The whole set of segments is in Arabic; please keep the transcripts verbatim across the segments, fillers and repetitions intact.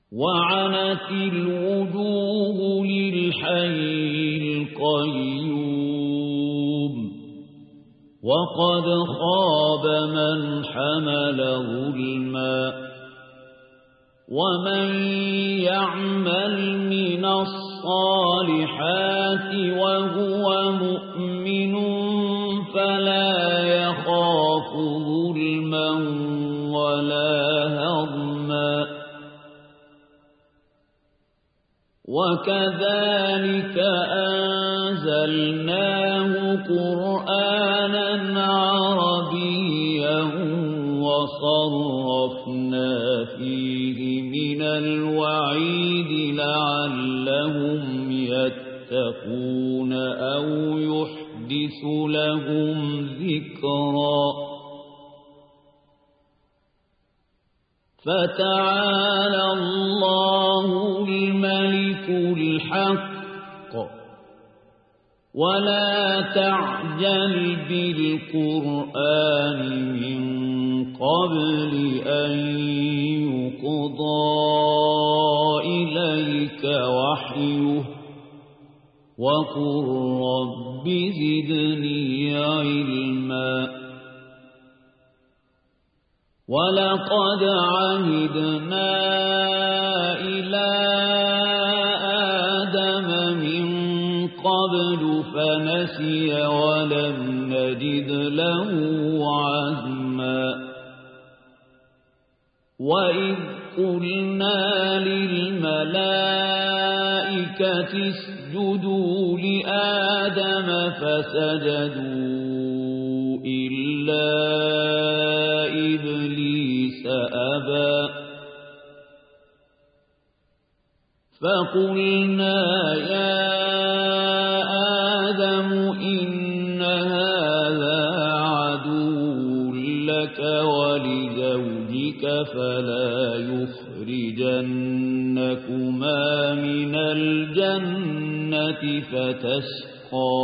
وعنت الوجوه للحي القيوم وقد خاب من حمل ظلما ومن يعمل من الصالحات وهو مؤمن فلا يخاف ظلما ولا هضما وكذلك أنزلناه قرآنا عربيا وصرفنا فيه من الوعيد لعلهم يتقون أو يحدث لهم ذكرا فتعالى الله الملك الحق ولا تعجل بالقرآن من قبل أن يقضى إليك وحيه وقل رب زدني علما ولقد عهدنا إلى آدم من قبل فنسي ولم نجد له عزما وإذ قلنا للملائكة اسجدوا لآدم فسجدوا إلا إبليس أبى فقلنا يا آدم إن هذا عدو لك ولزوجك فلا يخرجنكما من الجنة فتشقى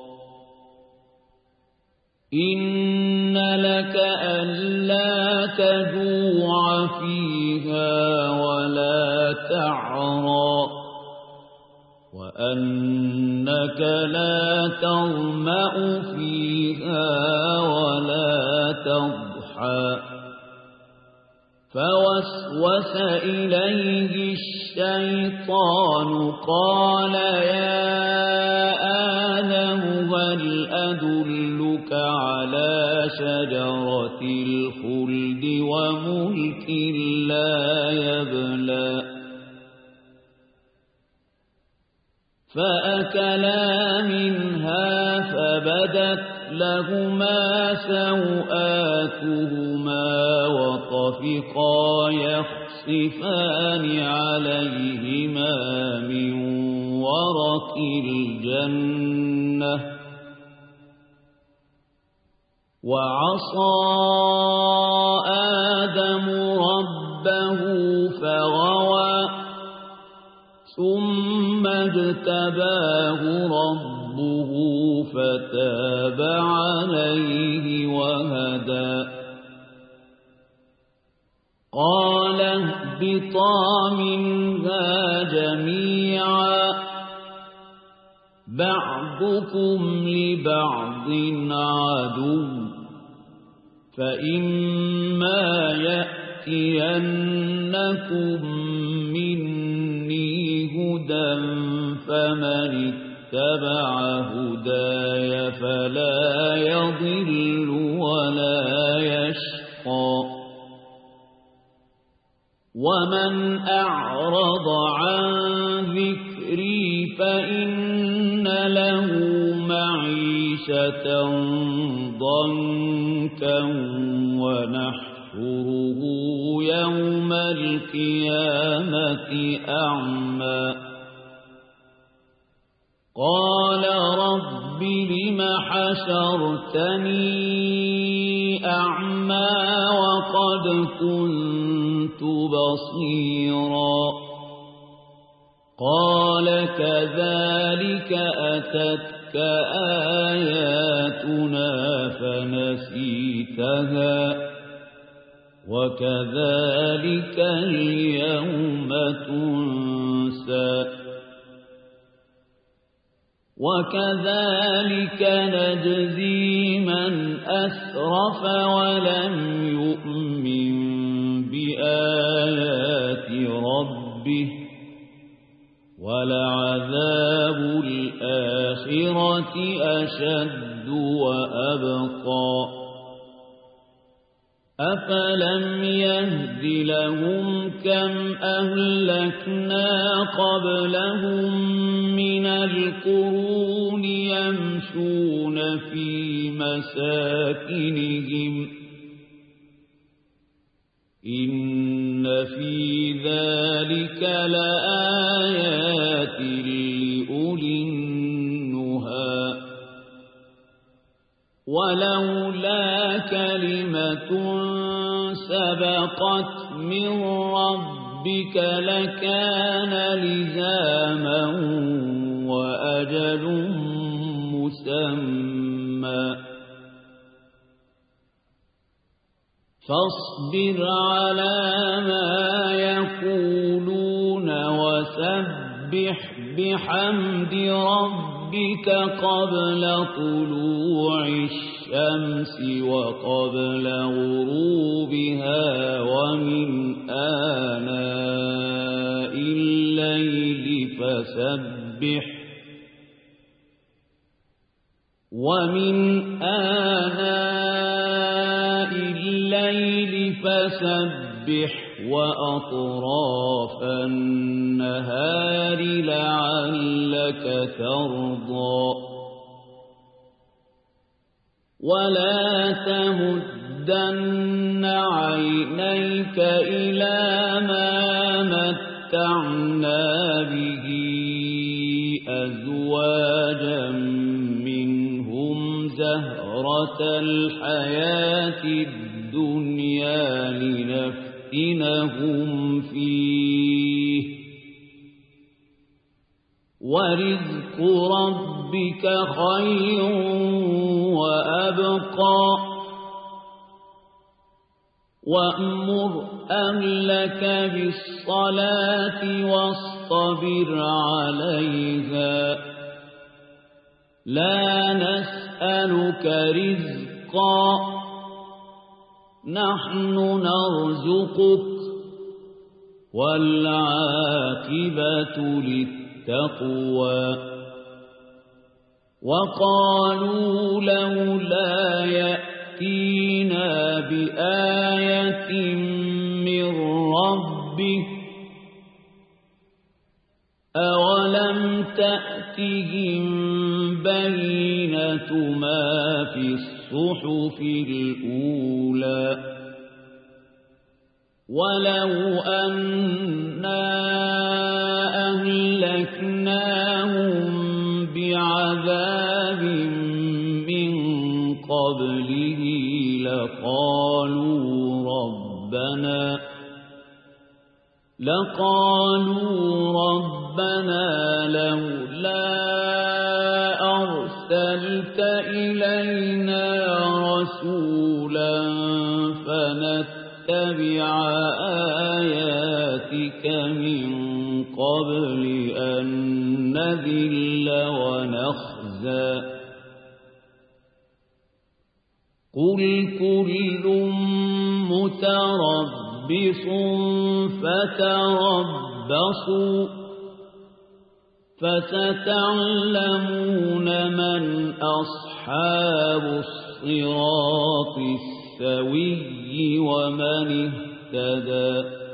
إن لك ألا تجوع فيها ولا تعرى وأنك لا تظمأ فيها ولا تضحى فوسوس إليه الشيطان قال يا آدم هل أدلك على شجرة الخلد وملك لا يبلى فأكلا منها فبدت لهما سوآتهما وطفقا يخصفان عليهما من ورق الجنة وعصى آدم ربه فغوى ثم اجتباه ربه فتاب عليه وهدى قال اهبطا منها جميعا بعضكم لبعض عدو فإما يأتينكم مني هدى فمن اتبع هداي فلا يضل ولا يشقى ومن أعرض عن ذكري فإن له معيشة ضنكا ونحشره يوم القيامة أعمى قال رب لم حشرتني أعمى وقد كنت بصيرا قال كذلك أتتك آياتنا فنسيتها وكذلك اليوم تنسى وكذلك نجزي من أسرف ولم يؤمن بآيات ربه ولعذاب الآخرة أشد وأبقى أفلم يهد لهم كم أهلكنا قبلهم من القرون يمشون في مساكنهم إن في ذلك لآيات لأولي النهى ولولا كلمة سبقت من ربك لكان لزاما وأجل مسمى فاصبر على ما يقولون وسبح بحمد ربك قبل طلوع الشمس وقبل غروبها ومن آناء الليل فسبح ومن آناء الليل فسبح وأطراف النهار لعلك ترضى ولا تمدن عينيك إلى ما متعنا به أزواجا منهم زهرة الحياة الدنيا لنفتنهم فيه ورزق ربك خير وأبقى وأمر أهلك بالصلاة واصطبر عليها لا نسألك رزقا نحن نرزقك والعاقبة للتقوى وقالوا لولا يأتينا بآية من ربه أولم تأتهم بينة ما في الصحف الأولى ولو أنا أهلكناهم بعذاب من قبله لقالوا ربنا لقالوا ربنا لولا أرسلت إلينا رسولا فنتبع آياتك من قبل أن نذل ونخزى قل كل متربص فتربصوا فستعلمون من أصحاب الصراط السوي ومن اهتدى